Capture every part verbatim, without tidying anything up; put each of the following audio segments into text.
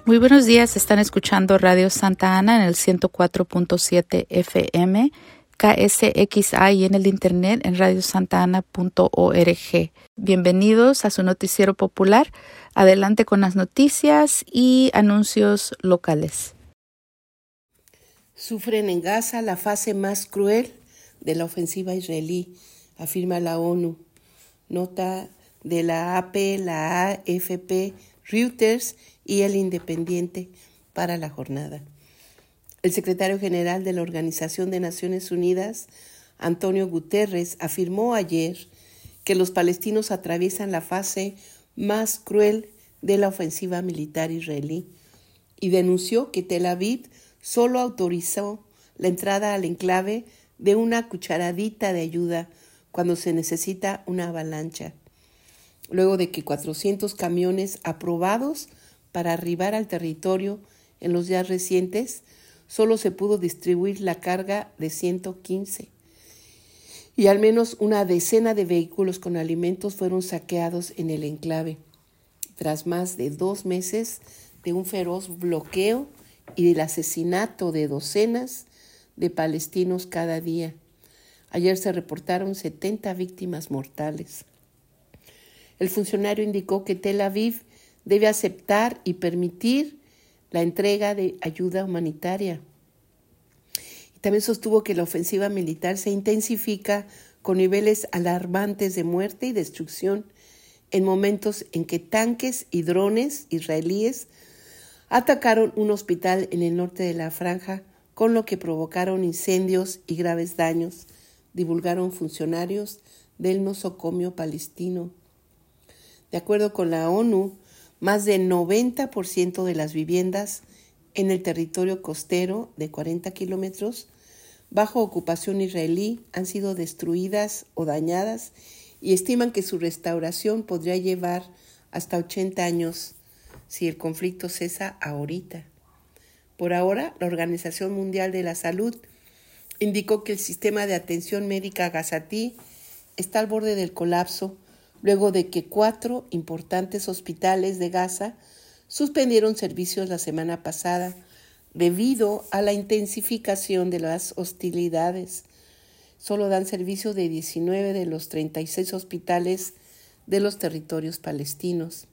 Muy buenos días, están escuchando Radio Santa Ana en el ciento cuatro punto siete F M, K S X A y en el internet en radio santa ana punto org. Bienvenidos a su noticiero popular. Adelante con las noticias y anuncios locales. Sufren en Gaza la fase más cruel de la ofensiva israelí, afirma la ONU. Nota de la A P, la A F P, Reuters y El Independiente para la jornada. El secretario general de la Organización de Naciones Unidas, Antonio Guterres, afirmó ayer que los palestinos atraviesan la fase más cruel de la ofensiva militar israelí y denunció que Tel Aviv solo autorizó la entrada al enclave de una cucharadita de ayuda cuando se necesita una avalancha, luego de que cuatrocientos camiones aprobados para arribar al territorio en los días recientes, solo se pudo distribuir la carga de ciento quince. Y al menos una decena de vehículos con alimentos fueron saqueados en el enclave, tras más de dos meses de un feroz bloqueo y del asesinato de docenas de palestinos cada día. Ayer se reportaron setenta víctimas mortales. El funcionario indicó que Tel Aviv debe aceptar y permitir la entrega de ayuda humanitaria. Y también sostuvo que la ofensiva militar se intensifica con niveles alarmantes de muerte y destrucción en momentos en que tanques y drones israelíes atacaron un hospital en el norte de la franja, con lo que provocaron incendios y graves daños, divulgaron funcionarios del nosocomio palestino. De acuerdo con la ONU, más del noventa por ciento de las viviendas en el territorio costero de cuarenta kilómetros bajo ocupación israelí han sido destruidas o dañadas y estiman que su restauración podría llevar hasta ochenta años si el conflicto cesa ahorita. Por ahora, la Organización Mundial de la Salud indicó que el sistema de atención médica gazatí está al borde del colapso luego de que cuatro importantes hospitales de Gaza suspendieron servicios la semana pasada debido a la intensificación de las hostilidades. Solo dan servicio de diecinueve de los treinta y seis hospitales de los territorios palestinos.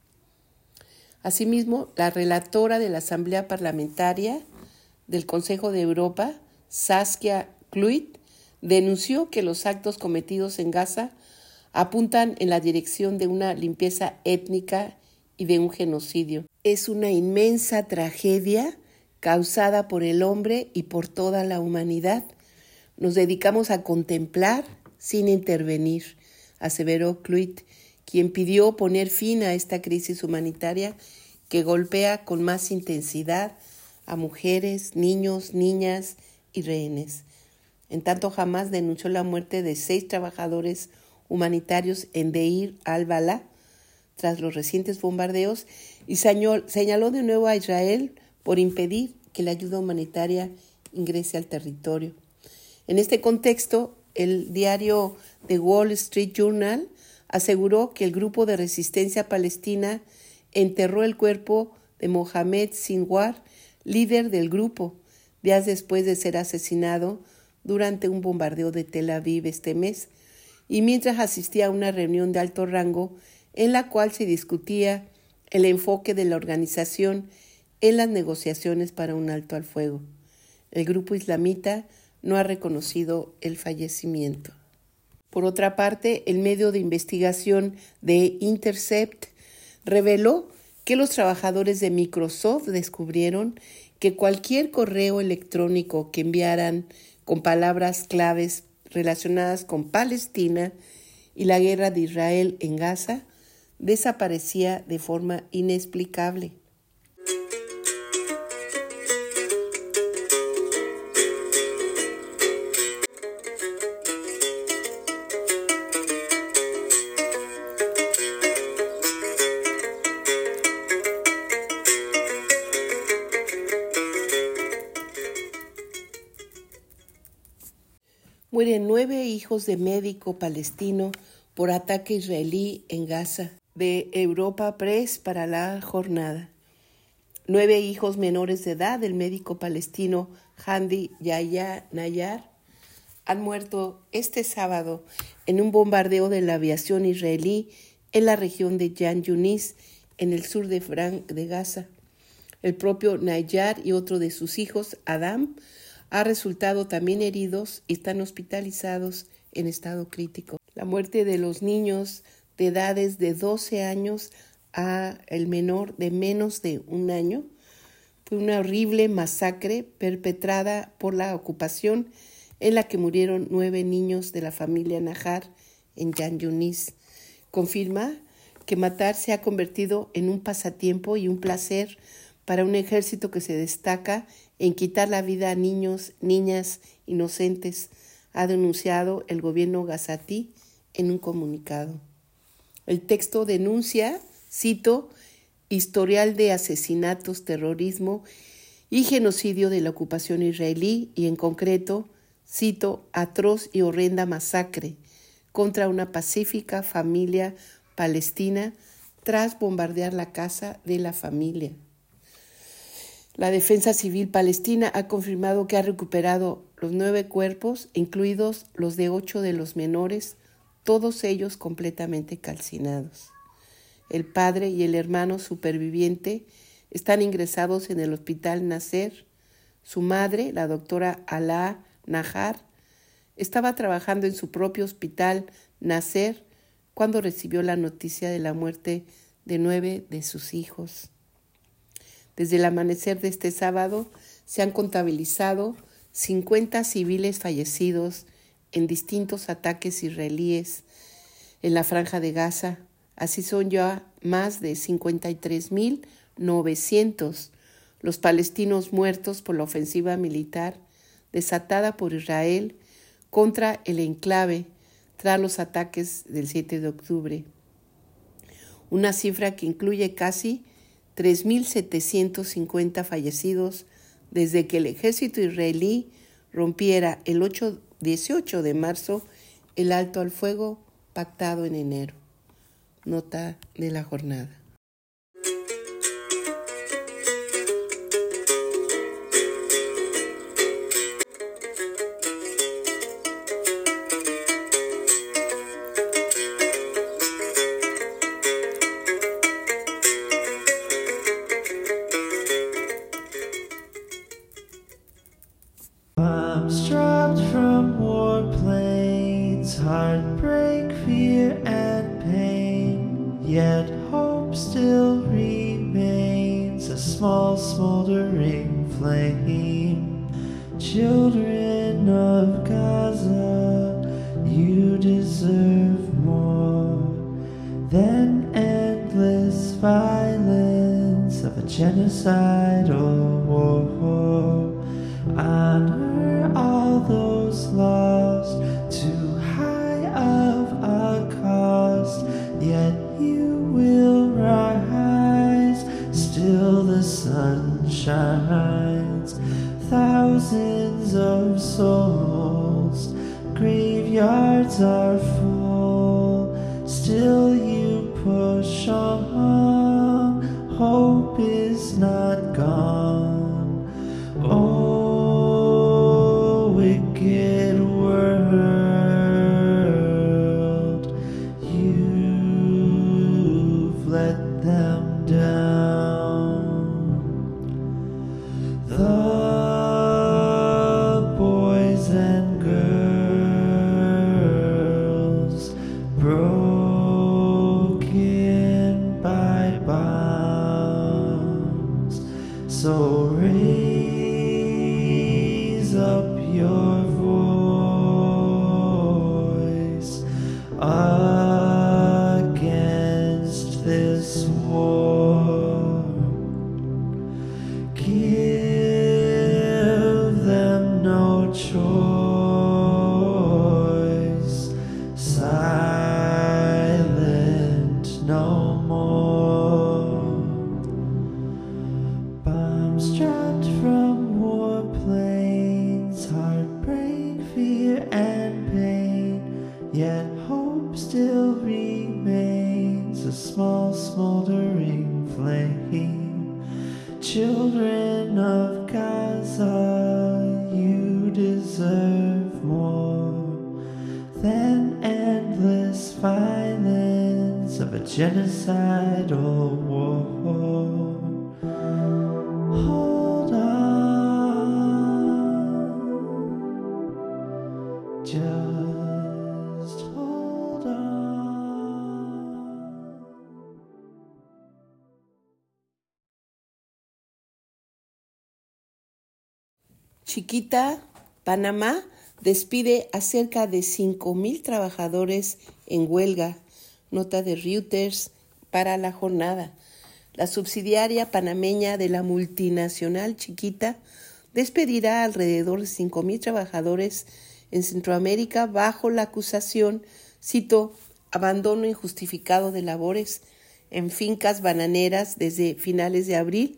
Asimismo, la relatora de la Asamblea Parlamentaria del Consejo de Europa, Saskia Cluit, denunció que los actos cometidos en Gaza apuntan en la dirección de una limpieza étnica y de un genocidio. Es una inmensa tragedia causada por el hombre y por toda la humanidad. Nos dedicamos a contemplar sin intervenir, aseveró Cluit, quien pidió poner fin a esta crisis humanitaria que golpea con más intensidad a mujeres, niños, niñas y rehenes. En tanto, Hamás denunció la muerte de seis trabajadores humanitarios en Deir al-Balá tras los recientes bombardeos y señaló de nuevo a Israel por impedir que la ayuda humanitaria ingrese al territorio. En este contexto, el diario The Wall Street Journal aseguró que el grupo de resistencia palestina enterró el cuerpo de Mohamed Sinwar, líder del grupo, días después de ser asesinado durante un bombardeo de Tel Aviv este mes, y mientras asistía a una reunión de alto rango en la cual se discutía el enfoque de la organización en las negociaciones para un alto al fuego. El grupo islamita no ha reconocido el fallecimiento. Por otra parte, el medio de investigación de Intercept reveló que los trabajadores de Microsoft descubrieron que cualquier correo electrónico que enviaran con palabras claves relacionadas con Palestina y la guerra de Israel en Gaza desaparecía de forma inexplicable. Mueren nueve hijos de médico palestino por ataque israelí en Gaza. De Europa Press para la jornada. Nueve hijos menores de edad del médico palestino Hamdi Yahya Nayar han muerto este sábado en un bombardeo de la aviación israelí en la región de Jan Yunis, en el sur de Frank de Gaza. El propio Nayar y otro de sus hijos, Adam, han resultado también heridos y están hospitalizados en estado crítico. La muerte de los niños de edades de doce años a el menor de menos de un año fue una horrible masacre perpetrada por la ocupación en la que murieron nueve niños de la familia Nahar en Jan Yunis. Confirma que matar se ha convertido en un pasatiempo y un placer para un ejército que se destaca en quitar la vida a niños, niñas inocentes, ha denunciado el gobierno gazatí en un comunicado. El texto denuncia, cito, historial de asesinatos, terrorismo y genocidio de la ocupación israelí y en concreto, cito, atroz y horrenda masacre contra una pacífica familia palestina tras bombardear la casa de la familia. La Defensa Civil Palestina ha confirmado que ha recuperado los nueve cuerpos, incluidos los de ocho de los menores, todos ellos completamente calcinados. El padre y el hermano superviviente están ingresados en el hospital Nasser. Su madre, la doctora Alaa Nahar, estaba trabajando en su propio hospital Nasser cuando recibió la noticia de la muerte de nueve de sus hijos. Desde el amanecer de este sábado se han contabilizado cincuenta civiles fallecidos en distintos ataques israelíes en la Franja de Gaza. Así son ya más de cincuenta y tres mil novecientos los palestinos muertos por la ofensiva militar desatada por Israel contra el enclave tras los ataques del siete de octubre. Una cifra que incluye casi tres mil setecientos cincuenta fallecidos desde que el ejército israelí rompiera el dieciocho de marzo el alto al fuego pactado en enero. Nota de la jornada. Bombs dropped from warplanes, heartbreak, fear, and pain. Yet hope still remains, a small smoldering flame. Children of Gaza, you deserve more than endless violence of a genocidal war. Honor all those lost, too high of a cost, yet you will rise, still the sun shines. Thousands of souls, graveyards are full, still you push on, hope is not gone. Oh, wicked world, you've let them down. The boys and girls broken by bombs, so raise up your voice against this war. Give them no choice, silent no more. Bombs dropped from warplanes, heartbreak, fear, and pain. Yet hope still remains, a small smoldering flame. children of Gaza, you deserve more than endless violence of a genocidal war. Hold on, just hold on. Chiquita, Panamá, despide a cerca de cinco mil trabajadores en huelga. Nota de Reuters para la jornada. La subsidiaria panameña de la multinacional Chiquita despedirá alrededor de cinco mil trabajadores en Centroamérica bajo la acusación, cito, abandono injustificado de labores en fincas bananeras desde finales de abril,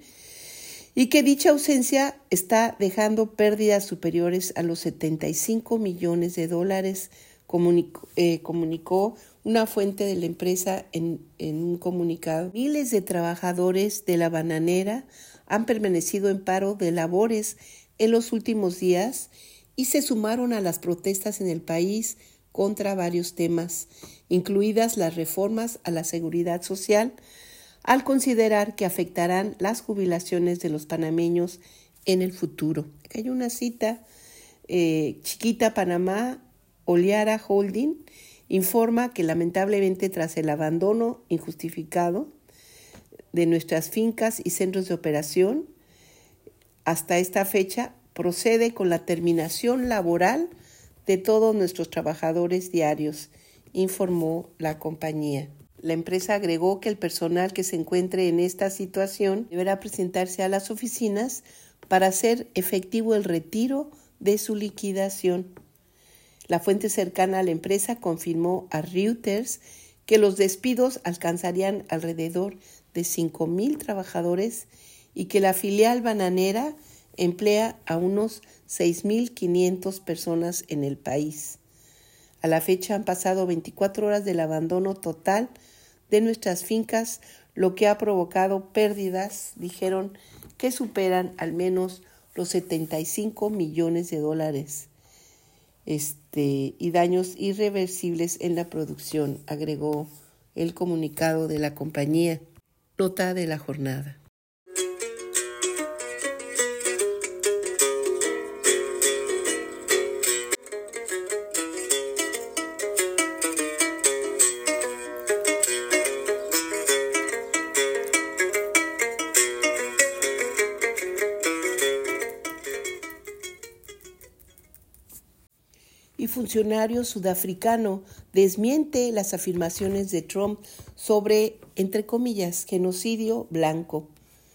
y que dicha ausencia está dejando pérdidas superiores a los setenta y cinco millones de dólares, comunicó, eh, comunicó una fuente de la empresa en, en un comunicado. Miles de trabajadores de la bananera han permanecido en paro de labores en los últimos días y se sumaron a las protestas en el país contra varios temas, incluidas las reformas a la seguridad social, al considerar que afectarán las jubilaciones de los panameños en el futuro. Aquí hay una cita, eh, Chiquita Panamá, Oliara Holding, informa que lamentablemente tras el abandono injustificado de nuestras fincas y centros de operación, hasta esta fecha procede con la terminación laboral de todos nuestros trabajadores diarios, informó la compañía. La empresa agregó que el personal que se encuentre en esta situación deberá presentarse a las oficinas para hacer efectivo el retiro de su liquidación. La fuente cercana a la empresa confirmó a Reuters que los despidos alcanzarían alrededor de cinco mil trabajadores y que la filial bananera emplea a unos seis mil quinientas personas en el país. A la fecha han pasado veinticuatro horas del abandono total de nuestras fincas, lo que ha provocado pérdidas, dijeron, que superan al menos los setenta y cinco millones de dólares este, y daños irreversibles en la producción, agregó el comunicado de la compañía. Nota de la jornada. Y funcionario sudafricano desmiente las afirmaciones de Trump sobre, entre comillas, genocidio blanco.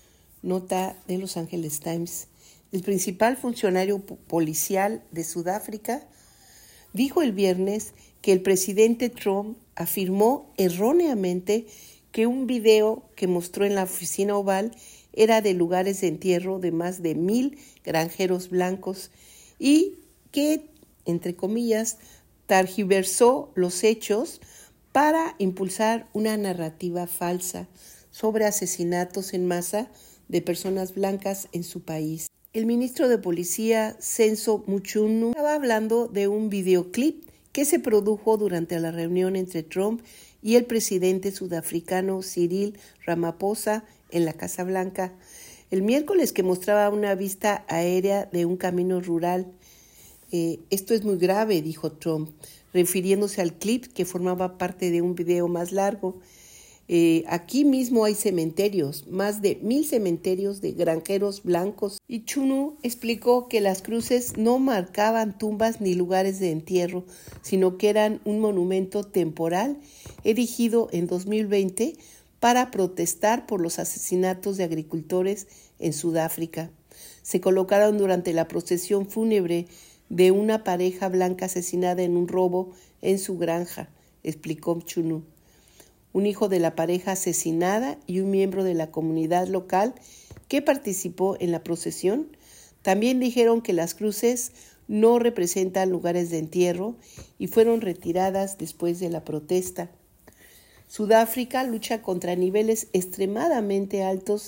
Nota de Los Angeles Times. El principal funcionario policial de Sudáfrica dijo el viernes que el presidente Trump afirmó erróneamente que un video que mostró en la oficina oval era de lugares de entierro de más de mil granjeros blancos y que, entre comillas, tergiversó los hechos para impulsar una narrativa falsa sobre asesinatos en masa de personas blancas en su país. El ministro de Policía, Senzo Mchunu, estaba hablando de un videoclip que se produjo durante la reunión entre Trump y el presidente sudafricano Cyril Ramaphosa en la Casa Blanca el miércoles, que mostraba una vista aérea de un camino rural. Eh, esto es muy grave, dijo Trump, refiriéndose al clip que formaba parte de un video más largo. Eh, aquí mismo hay cementerios, más de mil cementerios de granjeros blancos. Y Chunu explicó que las cruces no marcaban tumbas ni lugares de entierro, sino que eran un monumento temporal erigido en dos mil veinte para protestar por los asesinatos de agricultores en Sudáfrica. Se colocaron durante la procesión fúnebre de una pareja blanca asesinada en un robo en su granja, explicó Chunu. Un hijo de la pareja asesinada y un miembro de la comunidad local que participó en la procesión también dijeron que las cruces no representan lugares de entierro y fueron retiradas después de la protesta. Sudáfrica lucha contra niveles extremadamente altos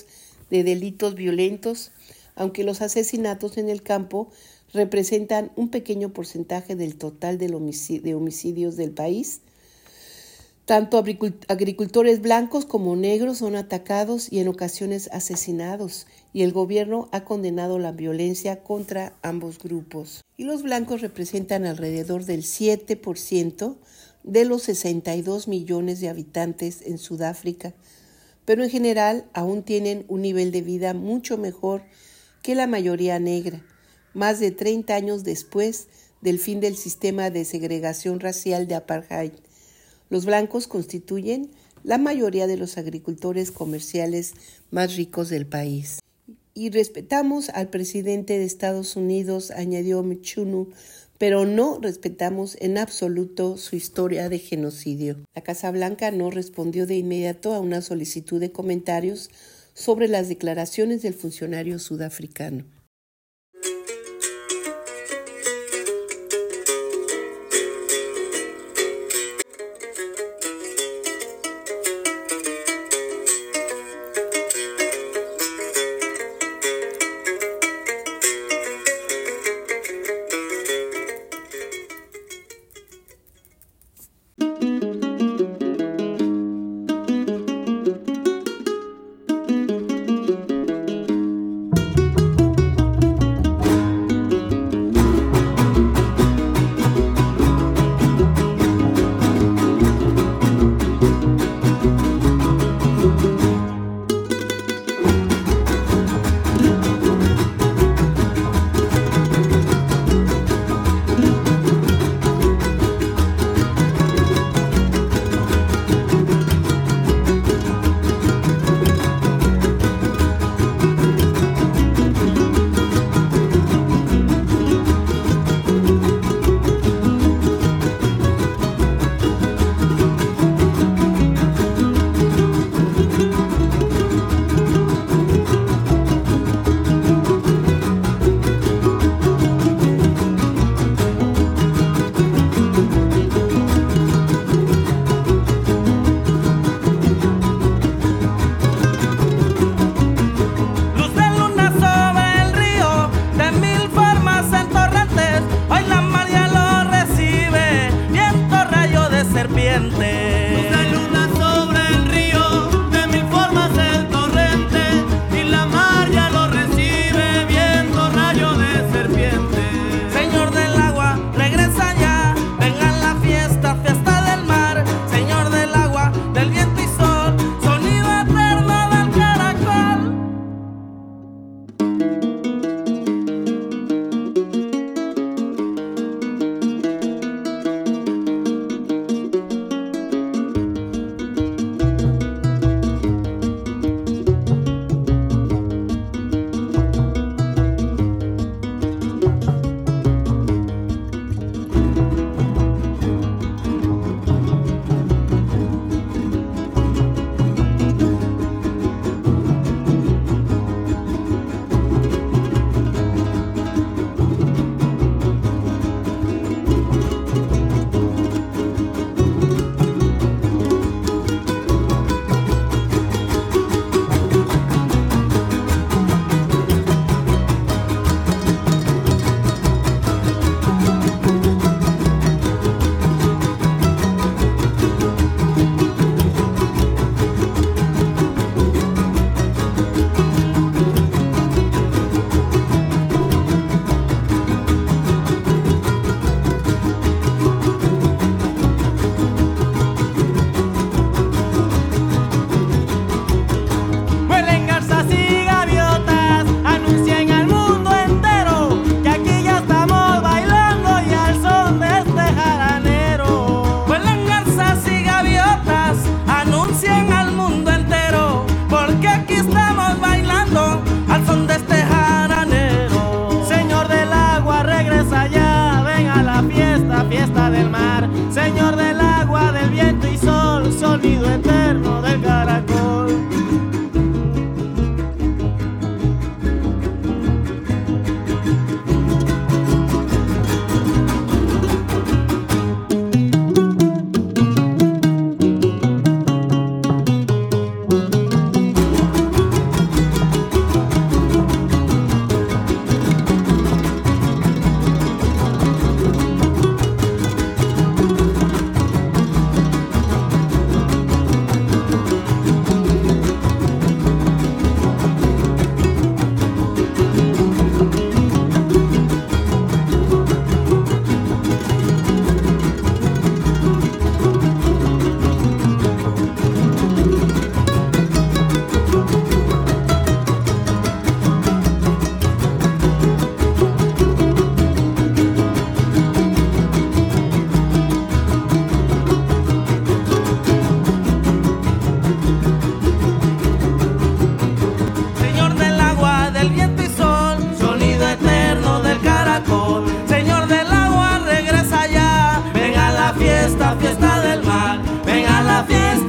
de delitos violentos, aunque los asesinatos en el campo representan un pequeño porcentaje del total de homicidios del país. Tanto agricultores blancos como negros son atacados y en ocasiones asesinados, y el gobierno ha condenado la violencia contra ambos grupos. Y los blancos representan alrededor del siete por ciento de los sesenta y dos millones de habitantes en Sudáfrica, pero en general aún tienen un nivel de vida mucho mejor que la mayoría negra, más de treinta años después del fin del sistema de segregación racial de apartheid. Los blancos constituyen la mayoría de los agricultores comerciales más ricos del país. Y respetamos al presidente de Estados Unidos, añadió Mchunu, pero no respetamos en absoluto su historia de genocidio. La Casa Blanca no respondió de inmediato a una solicitud de comentarios sobre las declaraciones del funcionario sudafricano.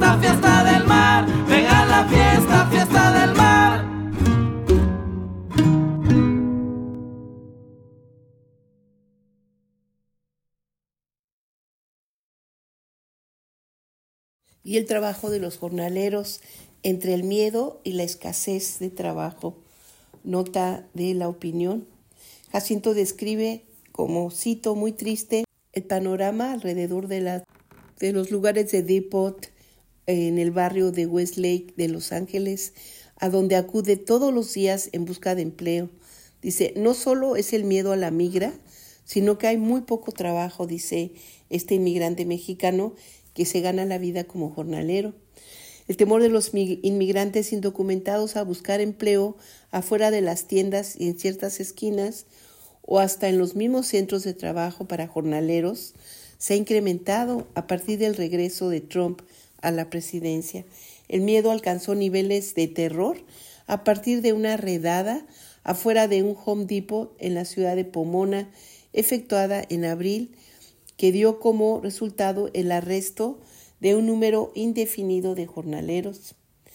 fiesta, fiesta del mar. Venga la fiesta, fiesta del mar. Y el trabajo de los jornaleros entre el miedo y la escasez de trabajo. Nota de la opinión. Jacinto describe, como cito muy triste, el panorama alrededor de, la, de los lugares de Depot, en el barrio de Westlake de Los Ángeles, a donde acude todos los días en busca de empleo. Dice, no solo es el miedo a la migra, sino que hay muy poco trabajo, dice este inmigrante mexicano, que se gana la vida como jornalero. El temor de los inmigrantes indocumentados a buscar empleo afuera de las tiendas y en ciertas esquinas o hasta en los mismos centros de trabajo para jornaleros se ha incrementado a partir del regreso de Trump a la presidencia. El miedo alcanzó niveles de terror a partir de una redada afuera de un Home Depot en la ciudad de Pomona, efectuada en abril, que dio como resultado el arresto de un número indefinido de jornaleros.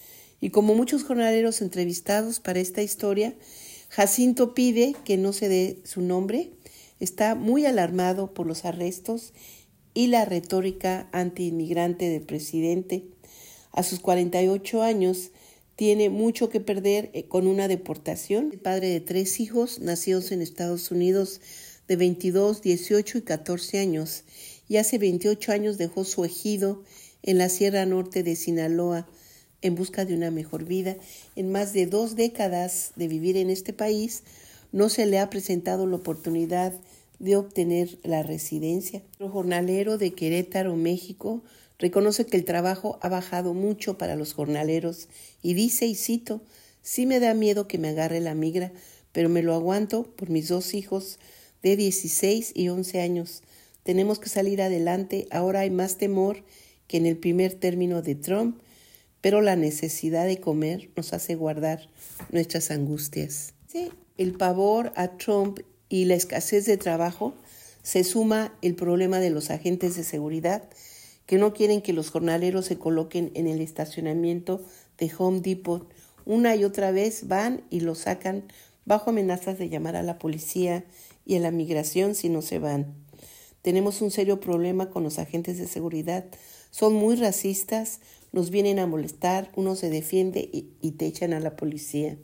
Y como muchos jornaleros entrevistados para esta historia, Jacinto pide que no se dé su nombre. Está muy alarmado por los arrestos y la retórica antiinmigrante del presidente. A sus cuarenta y ocho años tiene mucho que perder con una deportación. El padre de tres hijos nacidos en Estados Unidos de veintidós, dieciocho y catorce años, y hace veintiocho años dejó su ejido en la Sierra Norte de Sinaloa en busca de una mejor vida. En más de dos décadas de vivir en este país, no se le ha presentado la oportunidad de obtener la residencia. El jornalero de Querétaro, México, reconoce que el trabajo ha bajado mucho para los jornaleros y dice, y cito, sí me da miedo que me agarre la migra, pero me lo aguanto por mis dos hijos de dieciséis y once años. Tenemos que salir adelante. Ahora hay más temor que en el primer término de Trump, pero la necesidad de comer nos hace guardar nuestras angustias. Sí, el pavor a Trump y la escasez de trabajo se suma el problema de los agentes de seguridad que no quieren que los jornaleros se coloquen en el estacionamiento de Home Depot. Una y otra vez van y los sacan bajo amenazas de llamar a la policía y a la migración si no se van. Tenemos un serio problema con los agentes de seguridad. Son muy racistas, nos vienen a molestar, uno se defiende y, y te echan a la policía.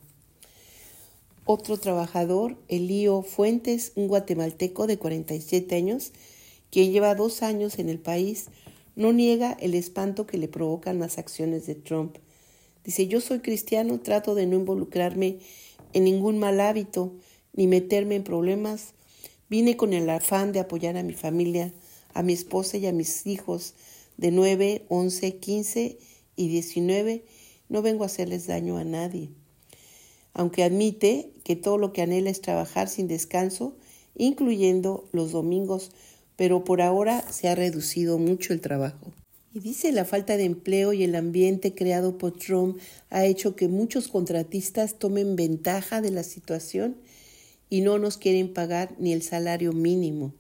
Otro trabajador, Elío Fuentes, un guatemalteco de cuarenta y siete años, que lleva dos años en el país, no niega el espanto que le provocan las acciones de Trump. Dice, yo soy cristiano, trato de no involucrarme en ningún mal hábito, ni meterme en problemas. Vine con el afán de apoyar a mi familia, a mi esposa y a mis hijos de nueve, once, quince y diecinueve. No vengo a hacerles daño a nadie. Aunque admite que todo lo que anhela es trabajar sin descanso, incluyendo los domingos, pero por ahora se ha reducido mucho el trabajo. Y dice, la falta de empleo y el ambiente creado por Trump ha hecho que muchos contratistas tomen ventaja de la situación y no nos quieren pagar ni el salario mínimo.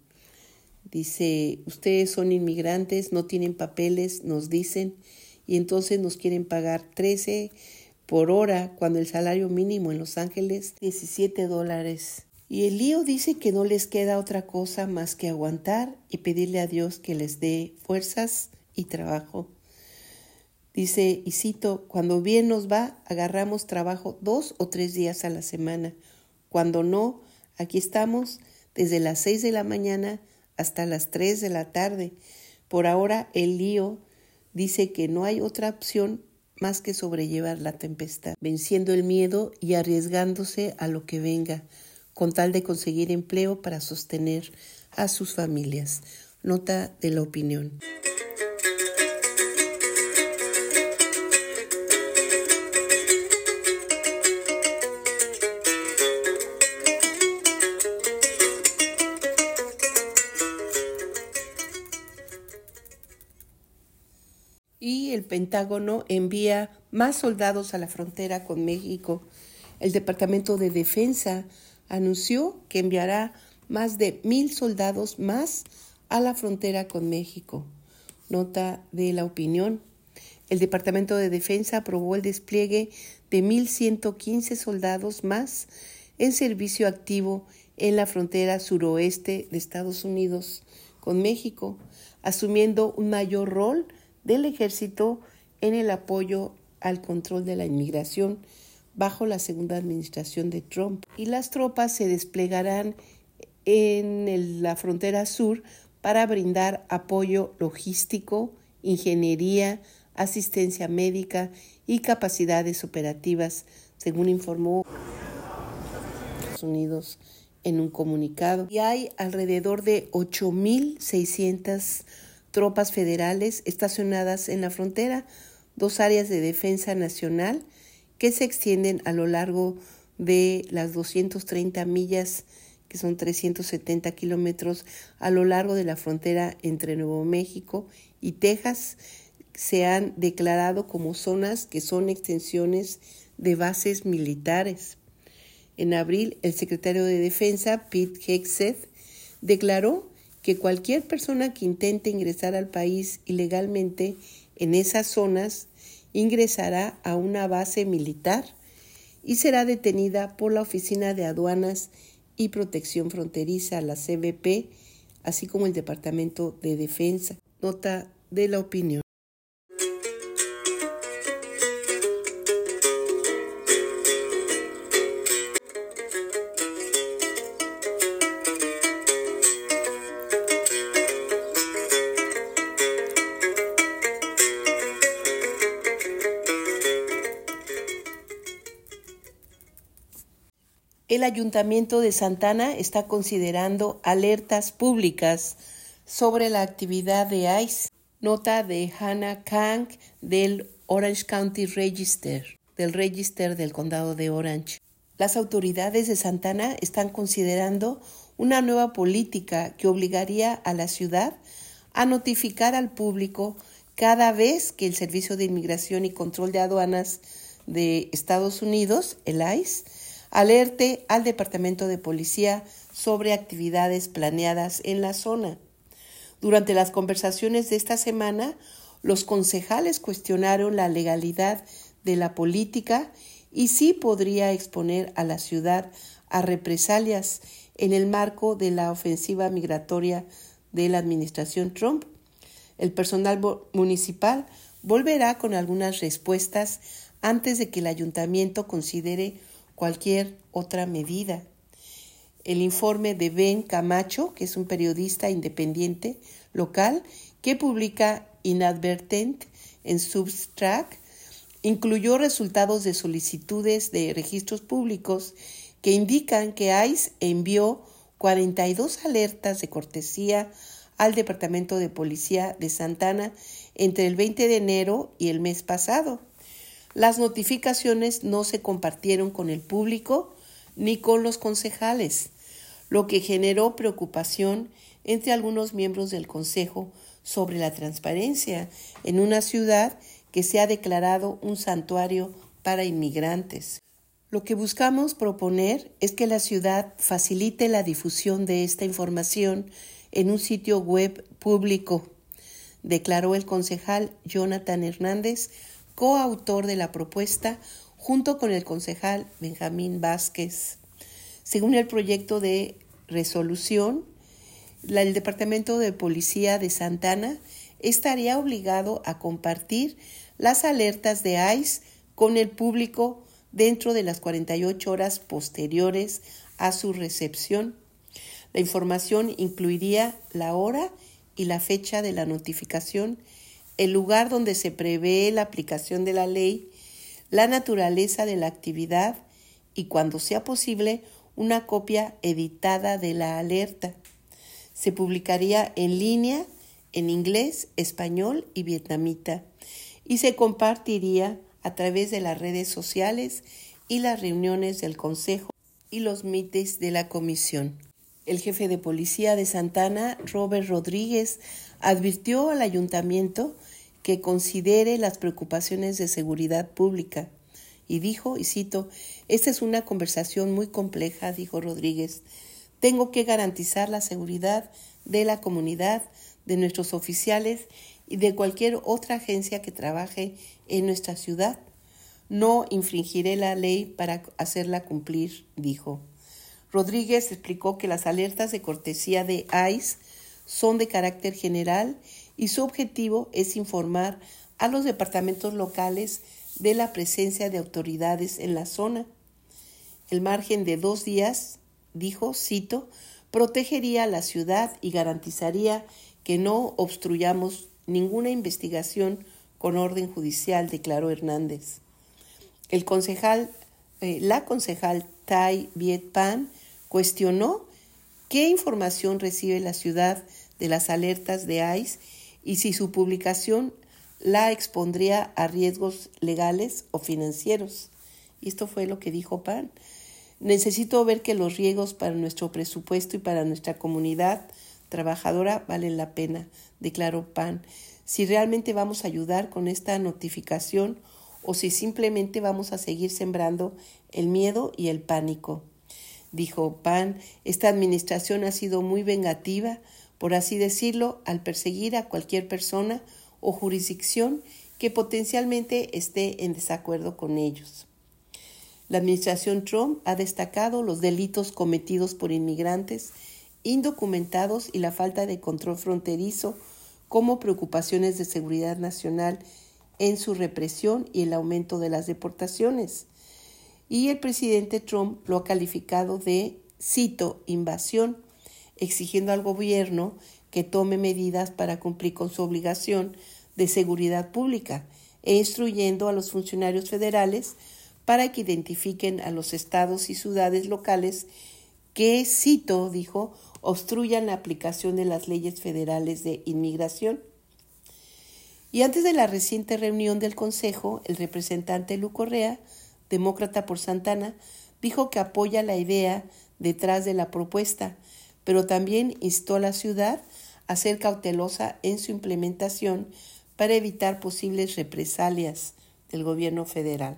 Dice, ustedes son inmigrantes, no tienen papeles, nos dicen, y entonces nos quieren pagar trece por hora, cuando el salario mínimo en Los Ángeles es diecisiete dólares. Y el lío dice que no les queda otra cosa más que aguantar y pedirle a Dios que les dé fuerzas y trabajo. Dice, y cito, cuando bien nos va, agarramos trabajo dos o tres días a la semana. Cuando no, aquí estamos desde las seis de la mañana hasta las tres de la tarde. Por ahora, el lío dice que no hay otra opción más que sobrellevar la tempestad, venciendo el miedo y arriesgándose a lo que venga, con tal de conseguir empleo para sostener a sus familias. Nota de la opinión. Y el Pentágono envía más soldados a la frontera con México. El Departamento de Defensa anunció que enviará más de mil soldados más a la frontera con México. Nota de la opinión. El Departamento de Defensa aprobó el despliegue de mil ciento quince soldados más en servicio activo en la frontera suroeste de Estados Unidos con México, asumiendo un mayor rol del ejército en el apoyo al control de la inmigración bajo la segunda administración de Trump. Y las tropas se desplegarán en el, la frontera sur para brindar apoyo logístico, ingeniería, asistencia médica y capacidades operativas, según informó Estados Unidos en un comunicado. Y hay alrededor de ocho mil seiscientas tropas federales estacionadas en la frontera, dos áreas de defensa nacional que se extienden a lo largo de las doscientas treinta millas, que son trescientos setenta kilómetros, a lo largo de la frontera entre Nuevo México y Texas. Se han declarado como zonas que son extensiones de bases militares. En abril, el secretario de Defensa, Pete Hegseth, declaró que cualquier persona que intente ingresar al país ilegalmente en esas zonas ingresará a una base militar y será detenida por la Oficina de Aduanas y Protección Fronteriza, la C B P, así como el Departamento de Defensa. Nota de la opinión. El Ayuntamiento de Santa Ana está considerando alertas públicas sobre la actividad de ICE. Nota de Hannah Kang del Orange County Register, del Register del Condado de Orange. Las autoridades de Santa Ana están considerando una nueva política que obligaría a la ciudad a notificar al público cada vez que el Servicio de Inmigración y Control de Aduanas de Estados Unidos, el ICE, alerte al Departamento de Policía sobre actividades planeadas en la zona. Durante las conversaciones de esta semana, los concejales cuestionaron la legalidad de la política y si podría exponer a la ciudad a represalias en el marco de la ofensiva migratoria de la administración Trump. El personal municipal volverá con algunas respuestas antes de que el ayuntamiento considere cualquier otra medida. El informe de Ben Camacho, que es un periodista independiente local que publica Inadvertent en Substack, incluyó resultados de solicitudes de registros públicos que indican que ICE envió cuarenta y dos alertas de cortesía al Departamento de Policía de Santa Ana entre el veinte de enero y el mes pasado. Las notificaciones no se compartieron con el público ni con los concejales, lo que generó preocupación entre algunos miembros del Consejo sobre la transparencia en una ciudad que se ha declarado un santuario para inmigrantes. Lo que buscamos proponer es que la ciudad facilite la difusión de esta información en un sitio web público, declaró el concejal Jonathan Hernández, coautor de la propuesta, junto con el concejal Benjamín Vázquez. Según el proyecto de resolución, la, el Departamento de Policía de Santa Ana estaría obligado a compartir las alertas de ICE con el público dentro de las cuarenta y ocho horas posteriores a su recepción. La información incluiría la hora y la fecha de la notificación, el lugar donde se prevé la aplicación de la ley, la naturaleza de la actividad y, cuando sea posible, una copia editada de la alerta. Se publicaría en línea en inglés, español y vietnamita y se compartiría a través de las redes sociales y las reuniones del Consejo y los meetings de la Comisión. El jefe de policía de Santa Ana, Robert Rodríguez, advirtió al ayuntamiento que considere las preocupaciones de seguridad pública y dijo, y cito, «Esta es una conversación muy compleja», dijo Rodríguez. «Tengo que garantizar la seguridad de la comunidad, de nuestros oficiales y de cualquier otra agencia que trabaje en nuestra ciudad. No infringiré la ley para hacerla cumplir, dijo. Rodríguez explicó que las alertas de cortesía de I C E son de carácter general y su objetivo es informar a los departamentos locales de la presencia de autoridades en la zona. El margen de dos días, dijo, cito, protegería a la ciudad y garantizaría que no obstruyamos ninguna investigación con orden judicial, declaró Hernández. El concejal, eh, la concejal Thay Viet Pan cuestionó qué información recibe la ciudad de las alertas de I C E y si su publicación la expondría a riesgos legales o financieros. Y esto fue lo que dijo Pan. Necesito ver que los riesgos para nuestro presupuesto y para nuestra comunidad trabajadora valen la pena, declaró Pan. Si realmente vamos a ayudar con esta notificación o si simplemente vamos a seguir sembrando el miedo y el pánico. Dijo Pan, esta administración ha sido muy vengativa, por así decirlo, al perseguir a cualquier persona o jurisdicción que potencialmente esté en desacuerdo con ellos. La administración Trump ha destacado los delitos cometidos por inmigrantes indocumentados y la falta de control fronterizo como preocupaciones de seguridad nacional en su represión y el aumento de las deportaciones. Y el presidente Trump lo ha calificado de, cito, invasión, exigiendo al gobierno que tome medidas para cumplir con su obligación de seguridad pública e instruyendo a los funcionarios federales para que identifiquen a los estados y ciudades locales que, cito, dijo, obstruyan la aplicación de las leyes federales de inmigración. Y antes de la reciente reunión del Consejo, el representante Lu Correa, demócrata por Santa Ana, dijo que apoya la idea detrás de la propuesta, pero también instó a la ciudad a ser cautelosa en su implementación para evitar posibles represalias del gobierno federal.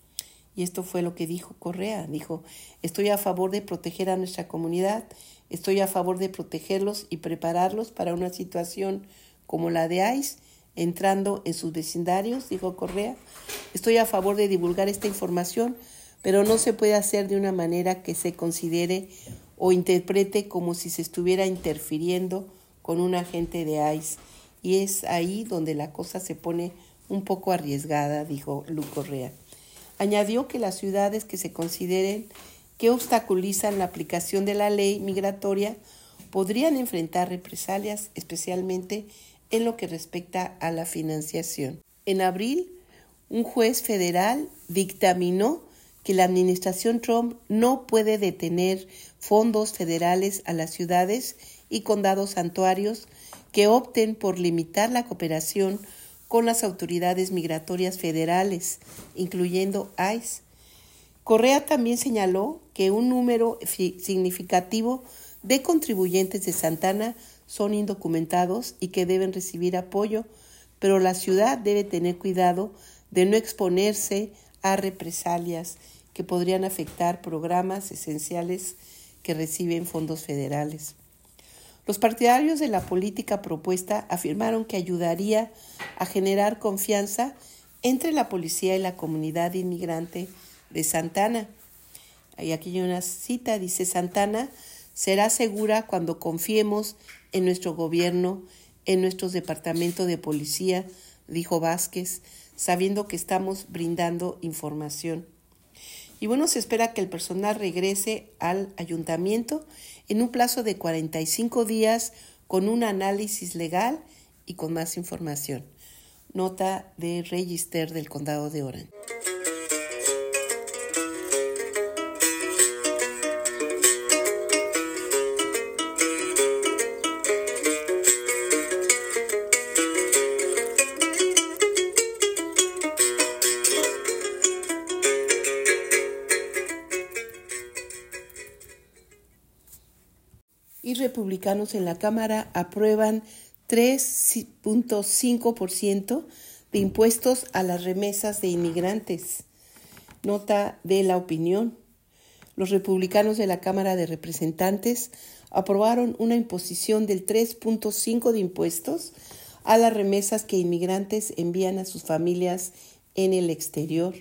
Y esto fue lo que dijo Correa. Dijo, estoy a favor de proteger a nuestra comunidad, estoy a favor de protegerlos y prepararlos para una situación como la de I C E, entrando en sus vecindarios, dijo Correa. Estoy a favor de divulgar esta información, pero no se puede hacer de una manera que se considere o interprete como si se estuviera interfiriendo con un agente de I C E. Y es ahí donde la cosa se pone un poco arriesgada, dijo Lu Correa. Añadió que las ciudades que se consideren que obstaculizan la aplicación de la ley migratoria podrían enfrentar represalias, especialmente en lo que respecta a la financiación. En abril, un juez federal dictaminó que la administración Trump no puede detener fondos federales a las ciudades y condados santuarios que opten por limitar la cooperación con las autoridades migratorias federales, incluyendo I C E. Correa también señaló que un número significativo de contribuyentes de Santa Ana son indocumentados y que deben recibir apoyo, pero la ciudad debe tener cuidado de no exponerse a represalias que podrían afectar programas esenciales que reciben fondos federales. Los partidarios de la política propuesta afirmaron que ayudaría a generar confianza entre la policía y la comunidad inmigrante de Santa Ana. Y aquí hay una cita, dice, Santa Ana será segura cuando confiemos en nuestro gobierno, en nuestros departamentos de policía, dijo Vázquez, sabiendo que estamos brindando información. Y bueno, se espera que el personal regrese al ayuntamiento en un plazo de cuarenta y cinco días con un análisis legal y con más información. Nota de Register del Condado de Orange. Y republicanos en la Cámara aprueban tres punto cinco por ciento de impuestos a las remesas de inmigrantes. Nota de La Opinión. Los republicanos de la Cámara de Representantes aprobaron una imposición del tres punto cinco por ciento de impuestos a las remesas que inmigrantes envían a sus familias en el exterior.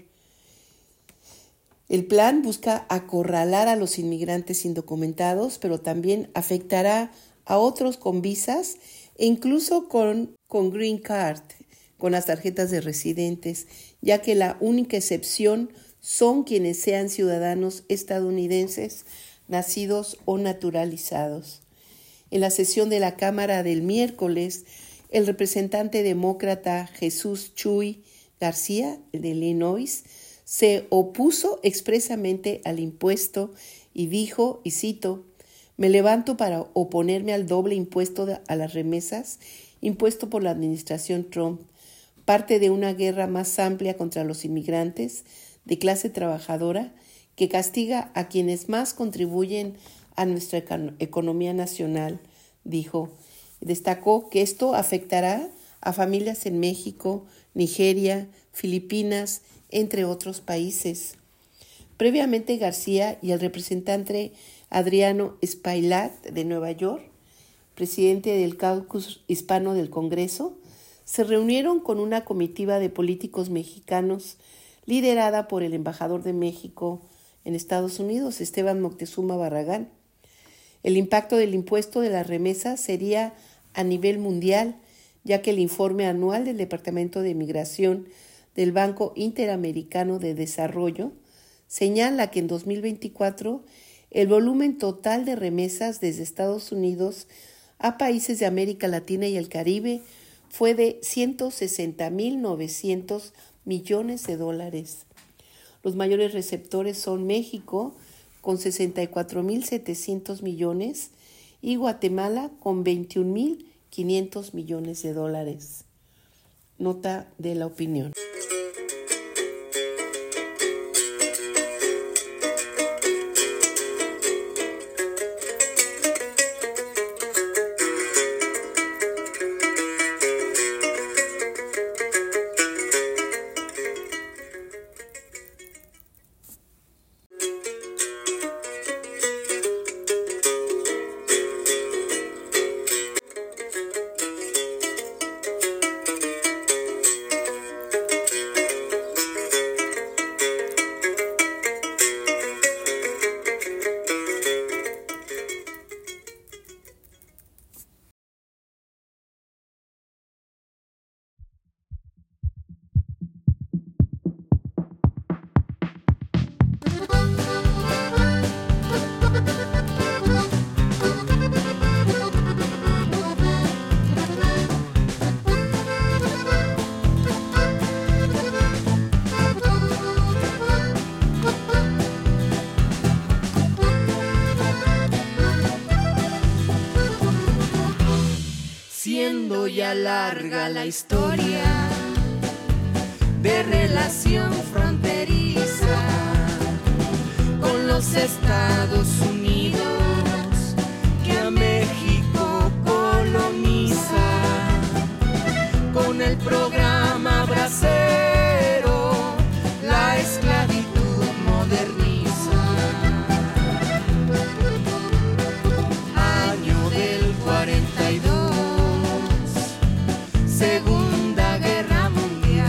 El plan busca acorralar a los inmigrantes indocumentados, pero también afectará a otros con visas e incluso con, con Green Card, con las tarjetas de residentes, ya que la única excepción son quienes sean ciudadanos estadounidenses, nacidos o naturalizados. En la sesión de la Cámara del miércoles, el representante demócrata Jesús Chuy García, de Illinois, se opuso expresamente al impuesto y dijo, y cito, «Me levanto para oponerme al doble impuesto a las remesas impuesto por la administración Trump, parte de una guerra más amplia contra los inmigrantes de clase trabajadora que castiga a quienes más contribuyen a nuestra economía nacional», dijo. Destacó que esto afectará a familias en México, Nigeria, Filipinas, entre otros países. Previamente, García y el representante Adriano Spailat de Nueva York, presidente del Caucus Hispano del Congreso, se reunieron con una comitiva de políticos mexicanos liderada por el embajador de México en Estados Unidos, Esteban Moctezuma Barragán. El impacto del impuesto de las remesas sería a nivel mundial, ya que el informe anual del Departamento de Migración del Banco Interamericano de Desarrollo señala que en dos mil veinticuatro el volumen total de remesas desde Estados Unidos a países de América Latina y el Caribe fue de ciento sesenta mil novecientos millones de dólares. Los mayores receptores son México, con sesenta y cuatro mil setecientos millones, y Guatemala, con veintiún mil quinientos millones de dólares. Nota de la opinión. Siendo ya larga la historia de relación fronteriza con los Estados Unidos que a México coloniza con el programa bracero, la esclavitud moderniza. Año del cuarenta y dos, Segunda Guerra Mundial,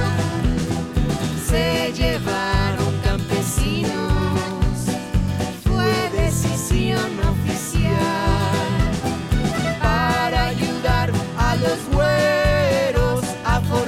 se llevaron campesinos, fue decisión oficial para ayudar a los güeros a formar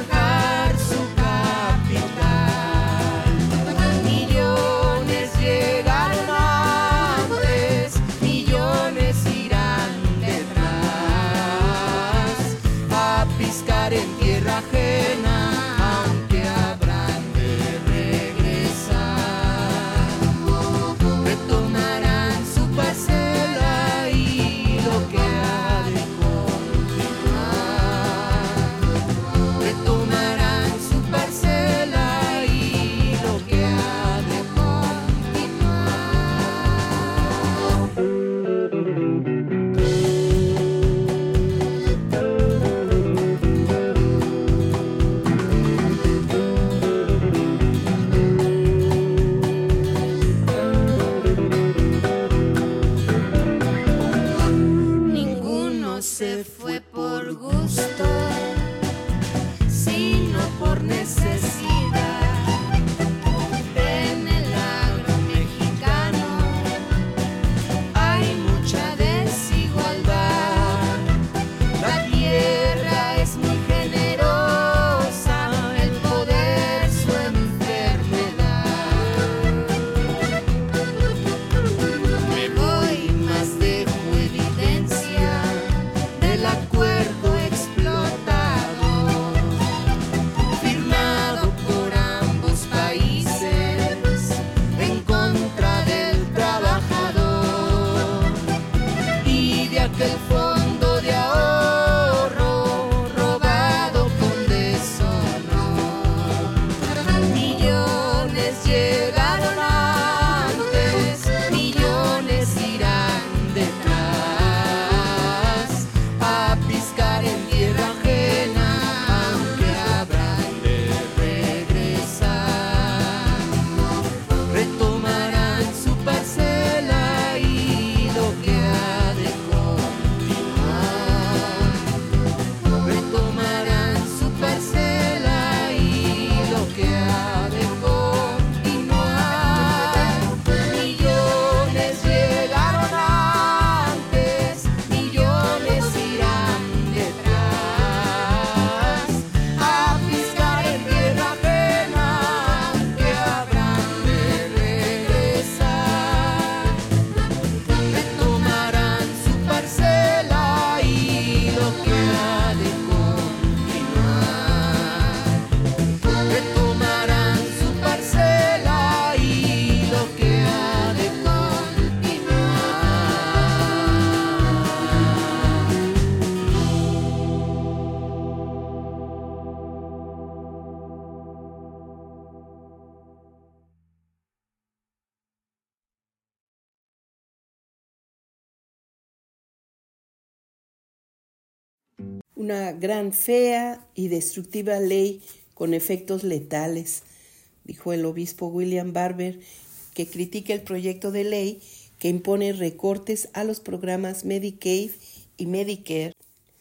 Una gran, fea y destructiva ley con efectos letales, dijo el obispo William Barber, que critica el proyecto de ley que impone recortes a los programas Medicaid y Medicare.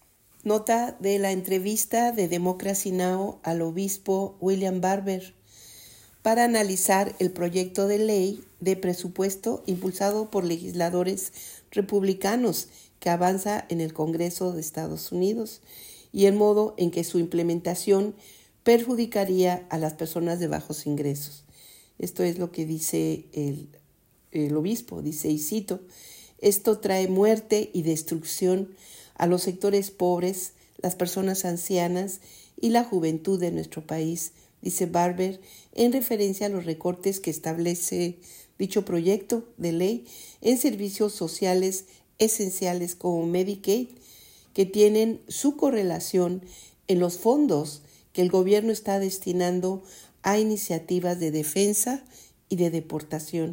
Nota de la entrevista de Democracy Now! Al obispo William Barber para analizar el proyecto de ley de presupuesto impulsado por legisladores republicanos que avanza en el Congreso de Estados Unidos y el modo en que su implementación perjudicaría a las personas de bajos ingresos. Esto es lo que dice el, el obispo, dice, y cito, esto trae muerte y destrucción a los sectores pobres, las personas ancianas y la juventud de nuestro país, dice Barber, en referencia a los recortes que establece dicho proyecto de ley en servicios sociales esenciales como Medicaid, que tienen su correlación en los fondos que el gobierno está destinando a iniciativas de defensa y de deportación.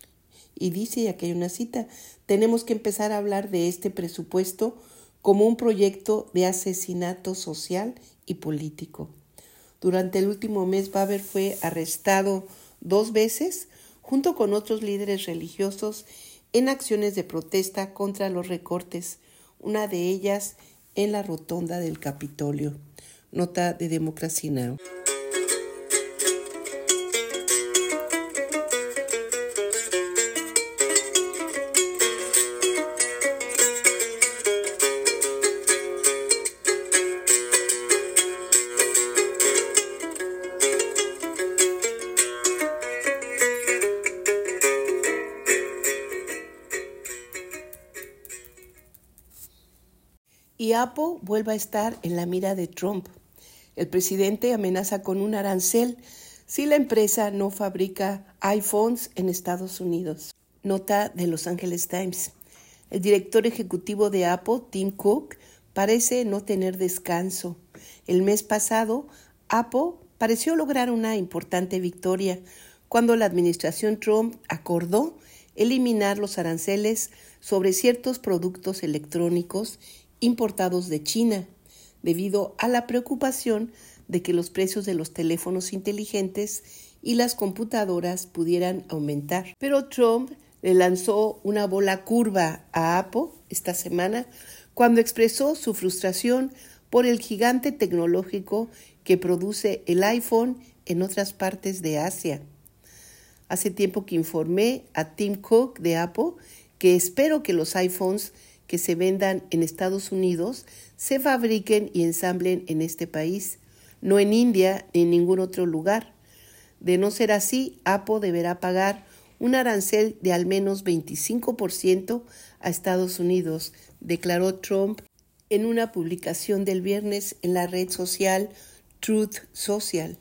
Y dice, y aquí hay una cita, tenemos que empezar a hablar de este presupuesto como un proyecto de asesinato social y político. Durante el último mes, Barber fue arrestado dos veces junto con otros líderes religiosos en acciones de protesta contra los recortes, una de ellas en la rotonda del Capitolio. Nota de Democracy Now! Y Apple vuelve a estar en la mira de Trump. El presidente amenaza con un arancel si la empresa no fabrica iPhones en Estados Unidos. Nota de Los Angeles Times. El director ejecutivo de Apple, Tim Cook, parece no tener descanso. El mes pasado, Apple pareció lograr una importante victoria cuando la administración Trump acordó eliminar los aranceles sobre ciertos productos electrónicos importados de China, debido a la preocupación de que los precios de los teléfonos inteligentes y las computadoras pudieran aumentar. Pero Trump le lanzó una bola curva a Apple esta semana cuando expresó su frustración por el gigante tecnológico que produce el iPhone en otras partes de Asia. Hace tiempo que informé a Tim Cook de Apple que espero que los iPhones que se vendan en Estados Unidos se fabriquen y ensamblen en este país, no en India ni en ningún otro lugar. De no ser así, Apple deberá pagar un arancel de al menos veinticinco por ciento a Estados Unidos, declaró Trump en una publicación del viernes en la red social Truth Social.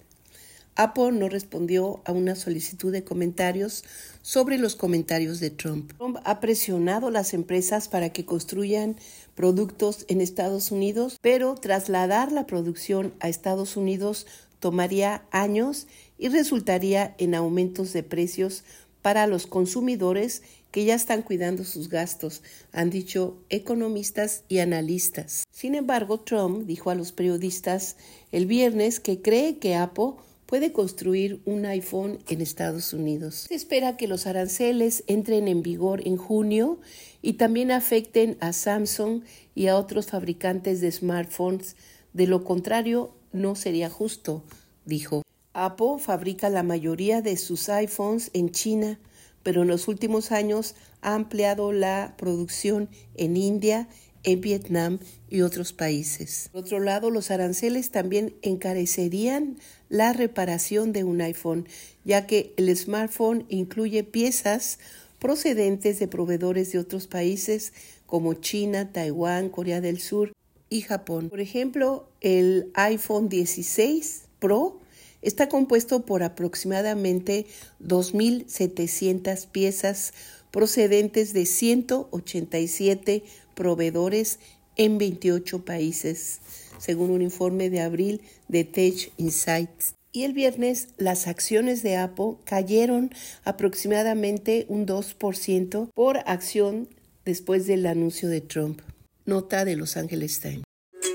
Apple no respondió a una solicitud de comentarios sobre los comentarios de Trump. Trump ha presionado a las empresas para que construyan productos en Estados Unidos, pero trasladar la producción a Estados Unidos tomaría años y resultaría en aumentos de precios para los consumidores que ya están cuidando sus gastos, han dicho economistas y analistas. Sin embargo, Trump dijo a los periodistas el viernes que cree que Apple puede construir un iPhone en Estados Unidos. Se espera que los aranceles entren en vigor en junio y también afecten a Samsung y a otros fabricantes de smartphones. De lo contrario, no sería justo, dijo. Apple fabrica la mayoría de sus iPhones en China, pero en los últimos años ha ampliado la producción en India, en Vietnam y otros países. Por otro lado, los aranceles también encarecerían la reparación de un iPhone, ya que el smartphone incluye piezas procedentes de proveedores de otros países como China, Taiwán, Corea del Sur y Japón. Por ejemplo, el iPhone dieciséis Pro está compuesto por aproximadamente dos mil setecientas piezas procedentes de ciento ochenta y siete proveedores en veintiocho países, según un informe de abril de Tech Insights. Y el viernes las acciones de Apple cayeron aproximadamente un dos por ciento por acción después del anuncio de Trump. Nota de Los Angeles Times.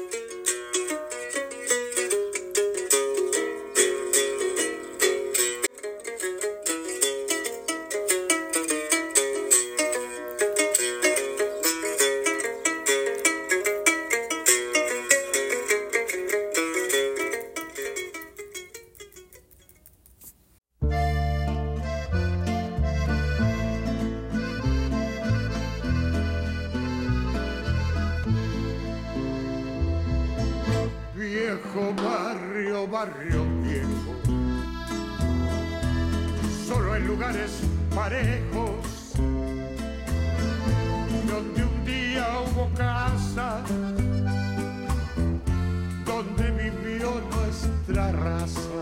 Viejo barrio, barrio viejo, solo en lugares parejos, donde un día hubo casa, donde vivió nuestra raza.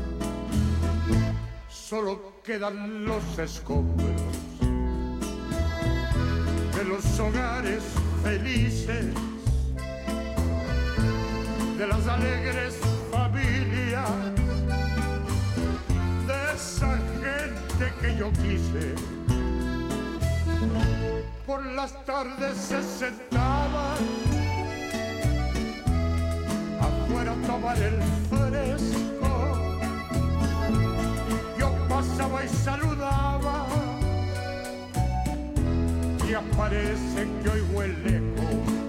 Solo quedan los escombros de los hogares felices, de las alegres familias, de esa gente que yo quise. Por las tardes se sentaban afuera a tomar el fresco. Yo pasaba y saludaba, y aparece que oigo el eco.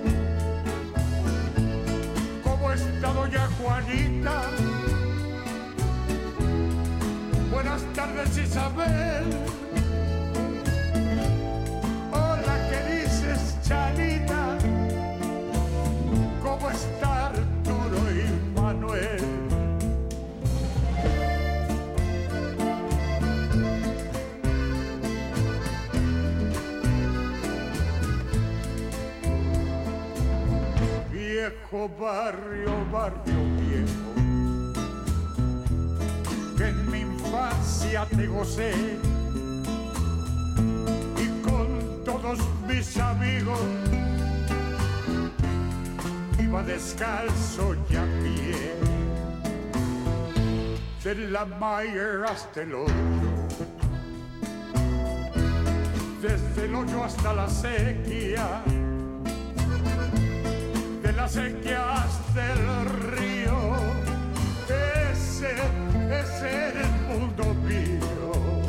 Está doña Juanita, buenas tardes Isabel, hola, ¿qué dices Chanita? ¿Cómo está Arturo y Manuel? Viejo barrio, barrio viejo, que en mi infancia te gocé, y con todos mis amigos iba descalzo y a pie, de la Mayer hasta el hoyo, desde el hoyo hasta la sequía, de las sequías del río. Ese, ese era el mundo mío.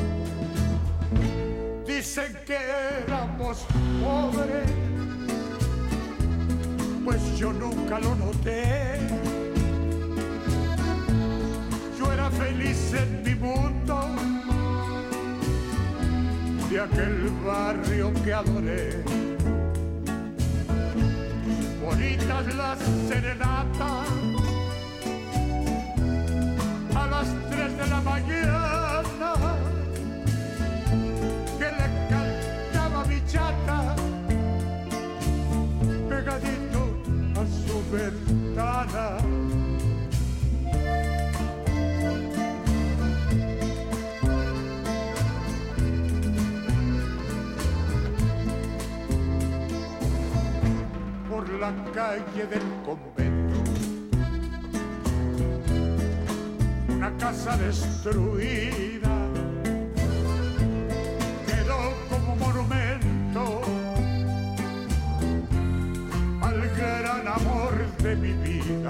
Dicen que éramos pobres, pues yo nunca lo noté. en mi mundo, de aquel barrio que adoré. Bonitas las serenatas a las tres de la mañana, que le cantaba mi chata pegadito a su ventana. Por la calle del convento, una casa destruida quedó como monumento al gran amor de mi vida.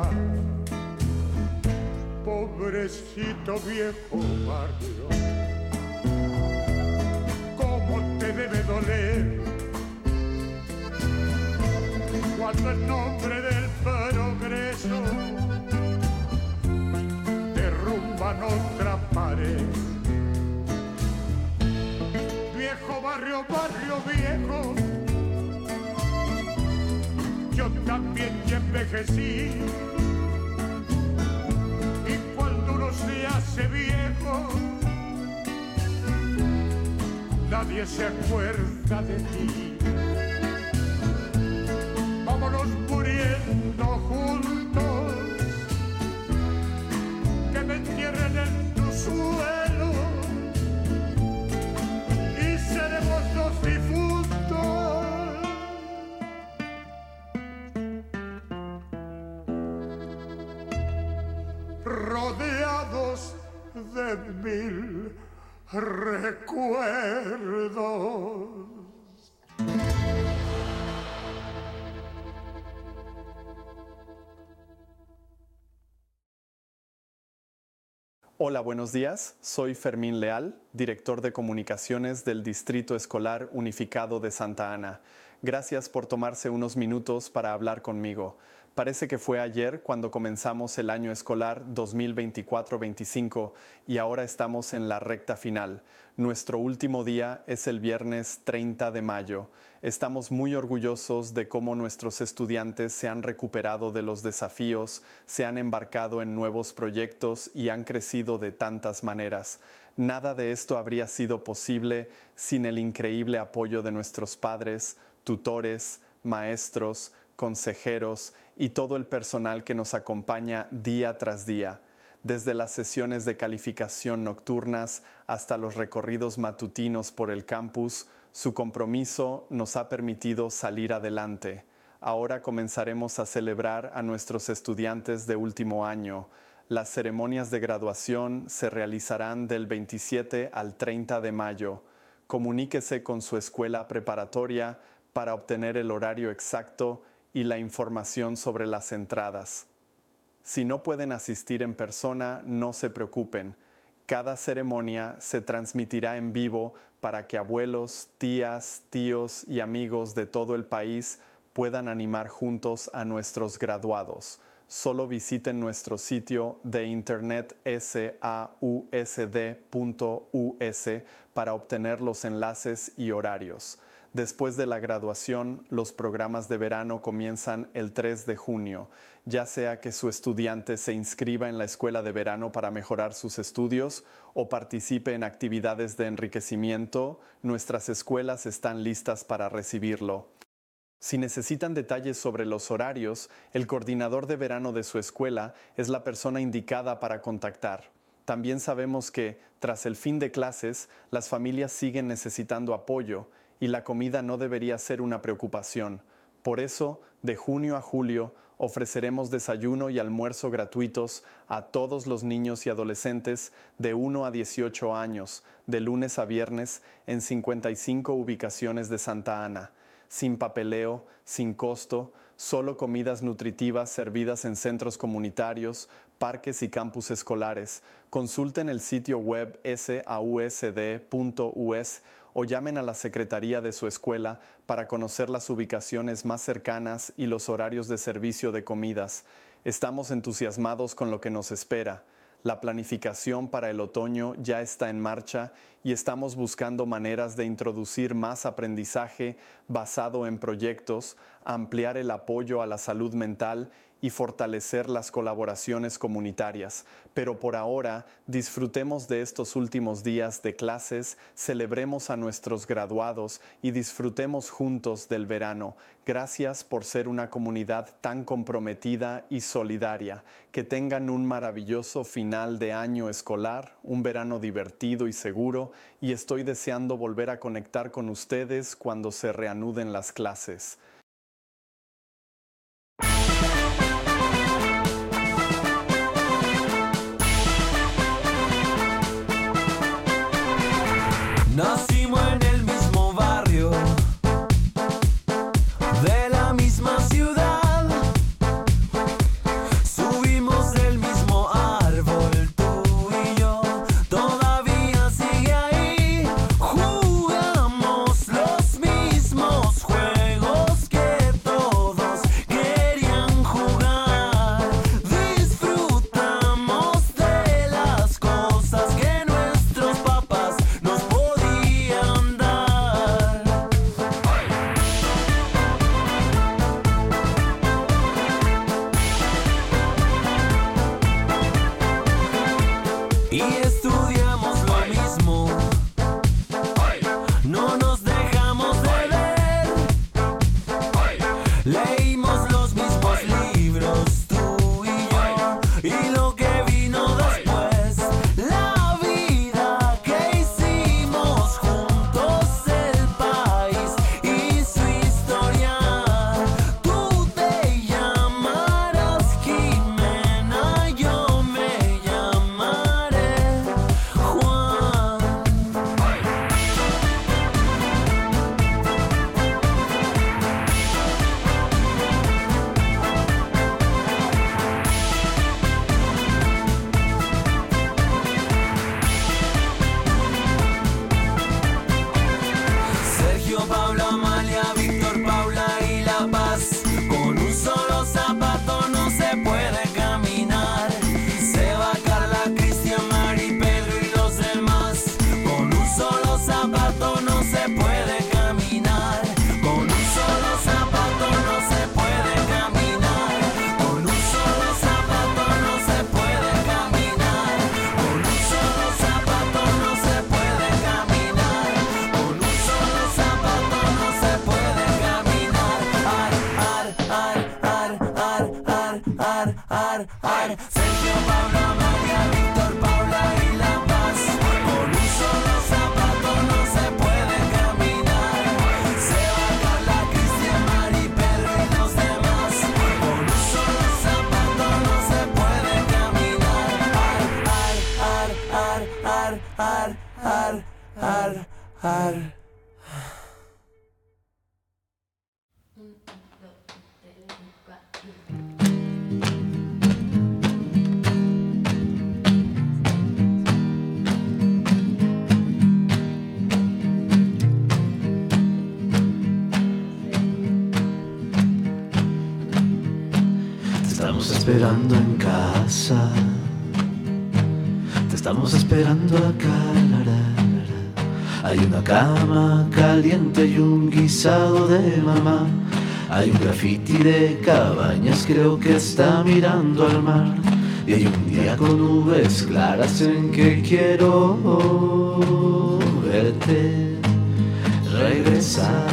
Pobrecito viejo barrio, cómo te debe doler cuando en nombre del progreso derrumban otra pared. Viejo barrio, barrio viejo, yo también ya envejecí, y cuando uno se hace viejo, nadie se acuerda de ti. Vámonos muriendo juntos, que me entierren en tu suelo y seremos dos difuntos. Rodeados de mil recuerdos. Hola, buenos días. Soy Fermín Leal, director de comunicaciones del Distrito Escolar Unificado de Santa Ana. Gracias por tomarse unos minutos para hablar conmigo. Parece que fue ayer cuando comenzamos el año escolar dos mil veinticuatro veinticinco y ahora estamos en la recta final. Nuestro último día es el viernes treinta de mayo. Estamos muy orgullosos de cómo nuestros estudiantes se han recuperado de los desafíos, se han embarcado en nuevos proyectos y han crecido de tantas maneras. Nada de esto habría sido posible sin el increíble apoyo de nuestros padres, tutores, maestros, consejeros y todo el personal que nos acompaña día tras día. Desde las sesiones de calificación nocturnas hasta los recorridos matutinos por el campus, su compromiso nos ha permitido salir adelante. Ahora comenzaremos a celebrar a nuestros estudiantes de último año. Las ceremonias de graduación se realizarán del veintisiete al treinta de mayo. Comuníquese con su escuela preparatoria para obtener el horario exacto y la información sobre las entradas. Si no pueden asistir en persona, no se preocupen. Cada ceremonia se transmitirá en vivo para que abuelos, tías, tíos y amigos de todo el país puedan animar juntos a nuestros graduados. Solo visiten nuestro sitio de internet sausd punto u s para obtener los enlaces y horarios. Después de la graduación, los programas de verano comienzan el tres de junio. Ya sea que su estudiante se inscriba en la escuela de verano para mejorar sus estudios o participe en actividades de enriquecimiento, nuestras escuelas están listas para recibirlo. Si necesitan detalles sobre los horarios, el coordinador de verano de su escuela es la persona indicada para contactar. También sabemos que, tras el fin de clases, las familias siguen necesitando apoyo y la comida no debería ser una preocupación. Por eso, de junio a julio, ofreceremos desayuno y almuerzo gratuitos a todos los niños y adolescentes de uno a dieciocho años, de lunes a viernes, en cincuenta y cinco ubicaciones de Santa Ana. Sin papeleo, sin costo, solo comidas nutritivas servidas en centros comunitarios, parques y campus escolares. Consulten el sitio web sausd punto u s o llamen a la secretaría de su escuela para conocer las ubicaciones más cercanas y los horarios de servicio de comidas. Estamos entusiasmados con lo que nos espera. La planificación para el otoño ya está en marcha y estamos buscando maneras de introducir más aprendizaje basado en proyectos, ampliar el apoyo a la salud mental y fortalecer las colaboraciones comunitarias. Pero por ahora, disfrutemos de estos últimos días de clases, celebremos a nuestros graduados y disfrutemos juntos del verano. Gracias por ser una comunidad tan comprometida y solidaria. Que tengan un maravilloso final de año escolar, un verano divertido y seguro, y estoy deseando volver a conectar con ustedes cuando se reanuden las clases. Nacimos en el mismo barrio, de la misma ciudad. Subimos del mismo árbol, tú y yo. Todavía sigue ahí. Jugamos los mismos juegos que todos querían jugar. Disfrutamos de las cosas que nuestros papás nos podían dar. Y estudiamos lo mismo, no nos dejamos de ver. Leímos los mismos libros, tú y yo, y lo que vino después, la vida que hicimos juntos, el país y su historia. Tú te llamarás Jimena, yo me llamaré Juan. Sergio, Paula, Amalia, Víctor, Paula y La Paz. Con un solo zapato no se puede caminar. Seba, Carla, Cristian, Mari, Pedro y los demás. Con un solo zapato no se puede caminar. Con un solo zapato no se puede caminar. Con un solo zapato no se puede caminar. Con un solo zapato no se puede caminar. Con un solo zapato no se puede caminar. Ar, ar, ar, ar, ar, ar, ar, ar. Sergio, Pablo, Amalia, Víctor, Paula y La Paz. Con un solo zapato no se puede caminar. Seba, Carla, Cristian, Mari, Pedro y los demás. Con un solo zapato no se puede caminar. Ar, ar, ar, ar, ar, ar, ar, ar. Te estamos esperando en casa. Te estamos esperando acá. La, la, la, la. Hay una cama caliente y un guisado de mamá. Hay un grafiti de cabañas, creo que está mirando al mar. Y hay un día con nubes claras en que quiero verte regresar.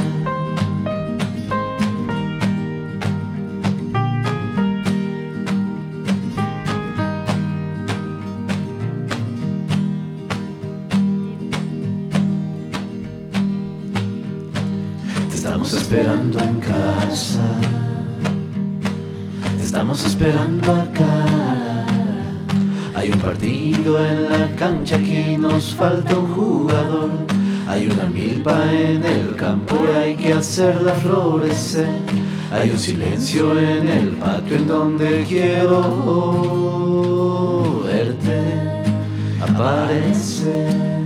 Te estamos esperando en casa. Te estamos esperando acá. Hay un partido en la cancha, aquí nos falta un jugador. Hay una milpa en el campo y hay que hacerla florecer. Hay un silencio en el patio en donde quiero verte aparecer.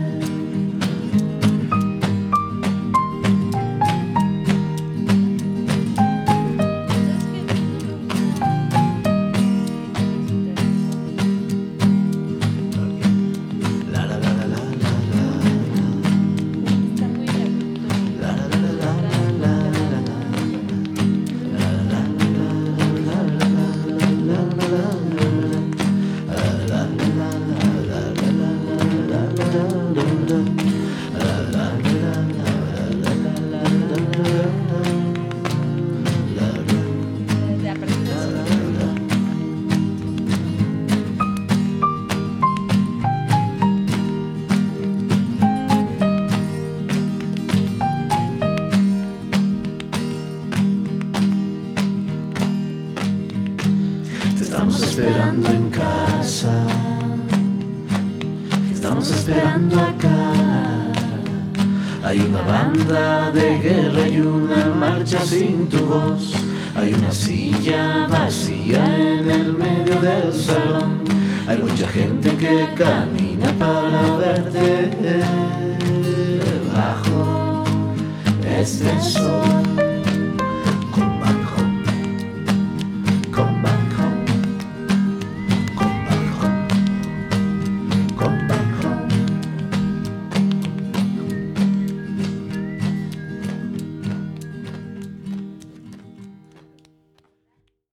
en casa, estamos esperando acá. Hay una banda de guerra y una marcha sin tu voz. Hay una silla vacía en el medio del salón. Hay mucha gente que camina para verte bajo este sol.